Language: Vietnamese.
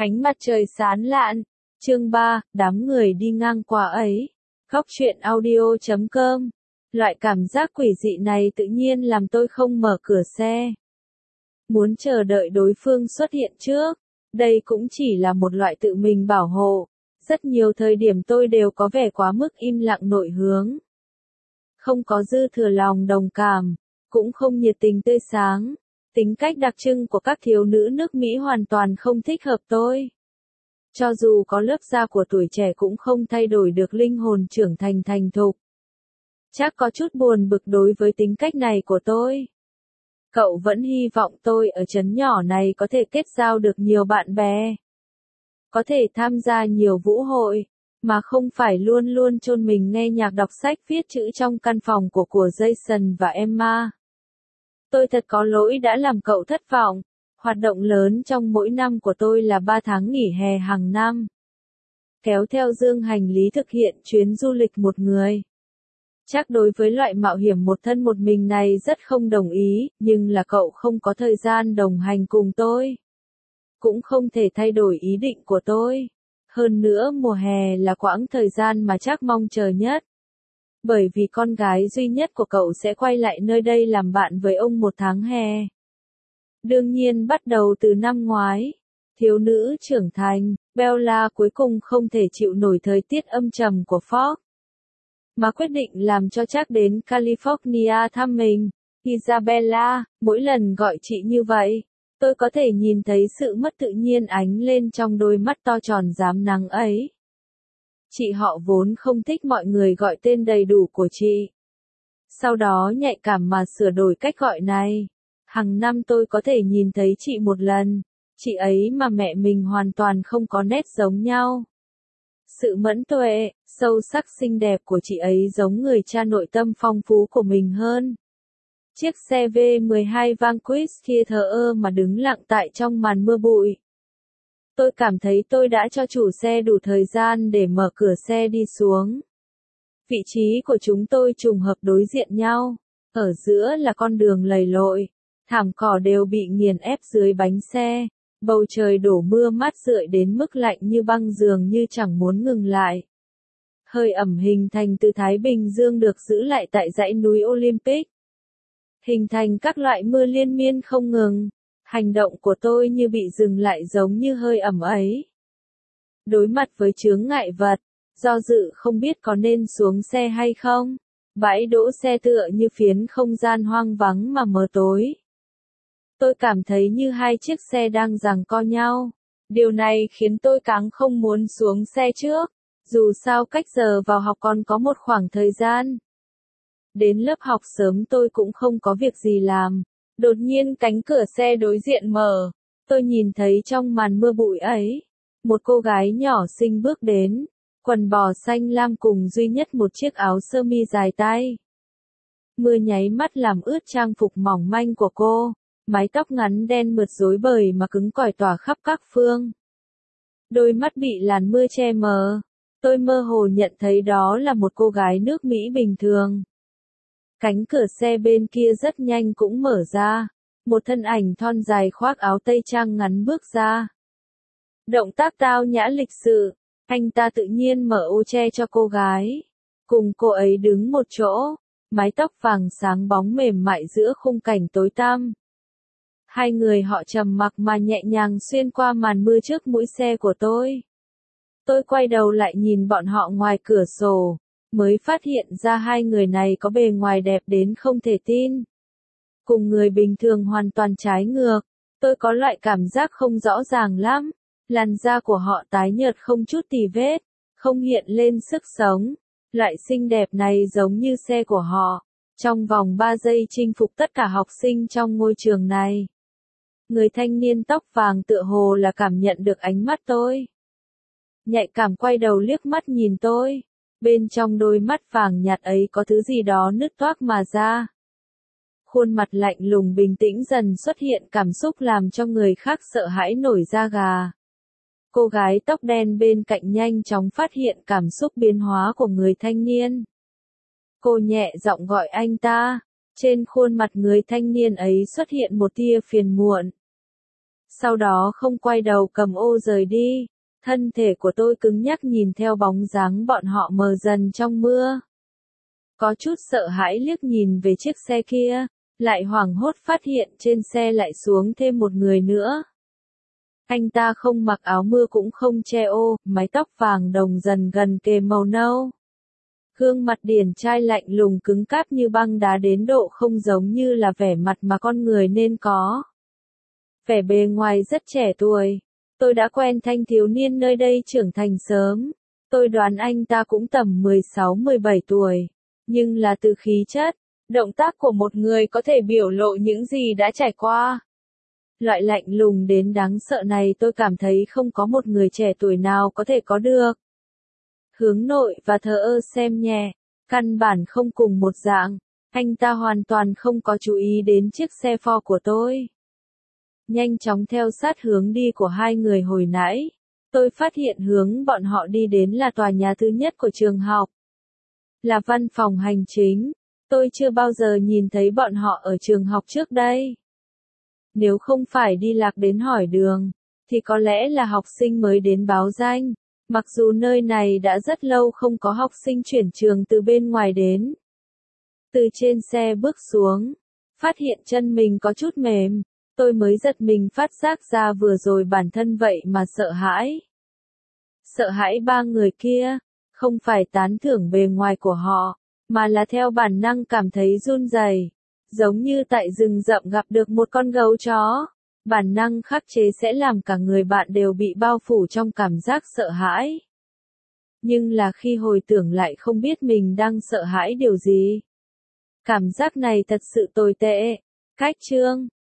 Ánh mặt trời sáng lạn. Chương 3, đám người đi ngang qua ấy. Góc truyện audio.com. Loại cảm giác quỷ dị này tự nhiên làm tôi không mở cửa xe. Muốn chờ đợi đối phương xuất hiện trước. Đây cũng chỉ là một loại tự mình bảo hộ. Rất nhiều thời điểm tôi đều có vẻ quá mức im lặng nội hướng. Không có dư thừa lòng đồng cảm, cũng không nhiệt tình tươi sáng. Tính cách đặc trưng của các thiếu nữ nước Mỹ hoàn toàn không thích hợp tôi. Cho dù có lớp da của tuổi trẻ cũng không thay đổi được linh hồn trưởng thành thành thục. Chắc có chút buồn bực đối với tính cách này của tôi. Cậu vẫn hy vọng tôi ở trấn nhỏ này có thể kết giao được nhiều bạn bè. Có thể tham gia nhiều vũ hội, mà không phải luôn luôn chôn mình nghe nhạc đọc sách viết chữ trong căn phòng của Jason và Emma. Tôi thật có lỗi đã làm cậu thất vọng. Hoạt động lớn trong mỗi năm của tôi là 3 tháng nghỉ hè hàng năm. Kéo theo dương hành lý thực hiện chuyến du lịch một người. Chắc đối với loại mạo hiểm một thân một mình này rất không đồng ý, nhưng là cậu không có thời gian đồng hành cùng tôi. Cũng không thể thay đổi ý định của tôi. Hơn nữa mùa hè là quãng thời gian mà chắc mong chờ nhất. Bởi vì con gái duy nhất của cậu sẽ quay lại nơi đây làm bạn với ông một tháng hè. Đương nhiên bắt đầu từ năm ngoái, thiếu nữ trưởng thành, Bella cuối cùng không thể chịu nổi thời tiết âm trầm của Fox. Mà quyết định làm cho chắc đến California thăm mình. Isabella, mỗi lần gọi chị như vậy, tôi có thể nhìn thấy sự mất tự nhiên ánh lên trong đôi mắt to tròn rám nắng ấy. Chị họ vốn không thích mọi người gọi tên đầy đủ của chị. Sau đó nhạy cảm mà sửa đổi cách gọi này. Hàng năm tôi có thể nhìn thấy chị một lần, chị ấy mà mẹ mình hoàn toàn không có nét giống nhau. Sự mẫn tuệ, sâu sắc xinh đẹp của chị ấy giống người cha nội tâm phong phú của mình hơn. Chiếc xe V12 Vanquish kia thờ ơ mà đứng lặng tại trong màn mưa bụi. Tôi cảm thấy tôi đã cho chủ xe đủ thời gian để mở cửa xe đi xuống. Vị trí của chúng tôi trùng hợp đối diện nhau, ở giữa là con đường lầy lội. Thảm cỏ đều bị nghiền ép dưới bánh xe, bầu trời đổ mưa mát rượi đến mức lạnh như băng dường như chẳng muốn ngừng lại. Hơi ẩm hình thành từ Thái Bình Dương được giữ lại tại dãy núi Olympic. Hình thành các loại mưa liên miên không ngừng, hành động của tôi như bị dừng lại giống như hơi ẩm ấy. Đối mặt với chướng ngại vật, do dự không biết có nên xuống xe hay không, bãi đỗ xe tựa như phiến không gian hoang vắng mà mờ tối. Tôi cảm thấy như hai chiếc xe đang giằng co nhau. Điều này khiến tôi càng không muốn xuống xe trước. Dù sao cách giờ vào học còn có một khoảng thời gian. Đến lớp học sớm tôi cũng không có việc gì làm. Đột nhiên cánh cửa xe đối diện mở. Tôi nhìn thấy trong màn mưa bụi ấy. Một cô gái nhỏ xinh bước đến. Quần bò xanh lam cùng duy nhất một chiếc áo sơ mi dài tay. Mưa nháy mắt làm ướt trang phục mỏng manh của cô. Mái tóc ngắn đen mượt rối bời mà cứng cỏi tỏa khắp các phương. Đôi mắt bị làn mưa che mờ. Tôi mơ hồ nhận thấy đó là một cô gái nước Mỹ bình thường. Cánh cửa xe bên kia rất nhanh cũng mở ra. Một thân ảnh thon dài khoác áo tây trang ngắn bước ra. Động tác tao nhã lịch sự. Anh ta tự nhiên mở ô che cho cô gái. Cùng cô ấy đứng một chỗ. Mái tóc vàng sáng bóng mềm mại giữa khung cảnh tối tăm. Hai người họ trầm mặc mà nhẹ nhàng xuyên qua màn mưa trước mũi xe của tôi. Tôi quay đầu lại nhìn bọn họ ngoài cửa sổ, mới phát hiện ra hai người này có bề ngoài đẹp đến không thể tin. Cùng người bình thường hoàn toàn trái ngược, tôi có loại cảm giác không rõ ràng lắm. Làn da của họ tái nhợt không chút tì vết, không hiện lên sức sống. Loại xinh đẹp này giống như xe của họ. Trong vòng 3 giây chinh phục tất cả học sinh trong ngôi trường này. Người thanh niên tóc vàng tựa hồ là cảm nhận được ánh mắt tôi. Nhạy cảm quay đầu liếc mắt nhìn tôi. Bên trong đôi mắt vàng nhạt ấy có thứ gì đó nứt toác mà ra. Khuôn mặt lạnh lùng bình tĩnh dần xuất hiện cảm xúc làm cho người khác sợ hãi nổi da gà. Cô gái tóc đen bên cạnh nhanh chóng phát hiện cảm xúc biến hóa của người thanh niên. Cô nhẹ giọng gọi anh ta. Trên khuôn mặt người thanh niên ấy xuất hiện một tia phiền muộn. Sau đó không quay đầu cầm ô rời đi. Thân thể của tôi cứng nhắc nhìn theo bóng dáng bọn họ mờ dần trong mưa. Có chút sợ hãi liếc nhìn về chiếc xe kia, lại hoảng hốt phát hiện trên xe lại xuống thêm một người nữa. Anh ta không mặc áo mưa cũng không che ô, mái tóc vàng đồng dần gần kề màu nâu. Gương mặt điển trai lạnh lùng cứng cáp như băng đá đến độ không giống như là vẻ mặt mà con người nên có. Vẻ bề ngoài rất trẻ tuổi. Tôi đã quen thanh thiếu niên nơi đây trưởng thành sớm. Tôi đoán anh ta cũng tầm 16-17 tuổi. Nhưng là từ khí chất, động tác của một người có thể biểu lộ những gì đã trải qua. Loại lạnh lùng đến đáng sợ này tôi cảm thấy không có một người trẻ tuổi nào có thể có được. Hướng nội và thờ ơ xem nhẹ, căn bản không cùng một dạng. Anh ta hoàn toàn không có chú ý đến chiếc xe Ford của tôi. Nhanh chóng theo sát hướng đi của hai người hồi nãy. Tôi phát hiện hướng bọn họ đi đến là tòa nhà thứ nhất của trường học. Là văn phòng hành chính. Tôi chưa bao giờ nhìn thấy bọn họ ở trường học trước đây. Nếu không phải đi lạc đến hỏi đường, thì có lẽ là học sinh mới đến báo danh. Mặc dù nơi này đã rất lâu không có học sinh chuyển trường từ bên ngoài đến. Từ trên xe bước xuống, phát hiện chân mình có chút mềm. Tôi mới giật mình phát giác ra vừa rồi bản thân vậy mà sợ hãi. Sợ hãi ba người kia, không phải tán thưởng bề ngoài của họ, mà là theo bản năng cảm thấy run rẩy, giống như tại rừng rậm gặp được một con gấu chó. Bản năng khắc chế sẽ làm cả người bạn đều bị bao phủ trong cảm giác sợ hãi. Nhưng là khi hồi tưởng lại không biết mình đang sợ hãi điều gì. Cảm giác này thật sự tồi tệ. Cách chương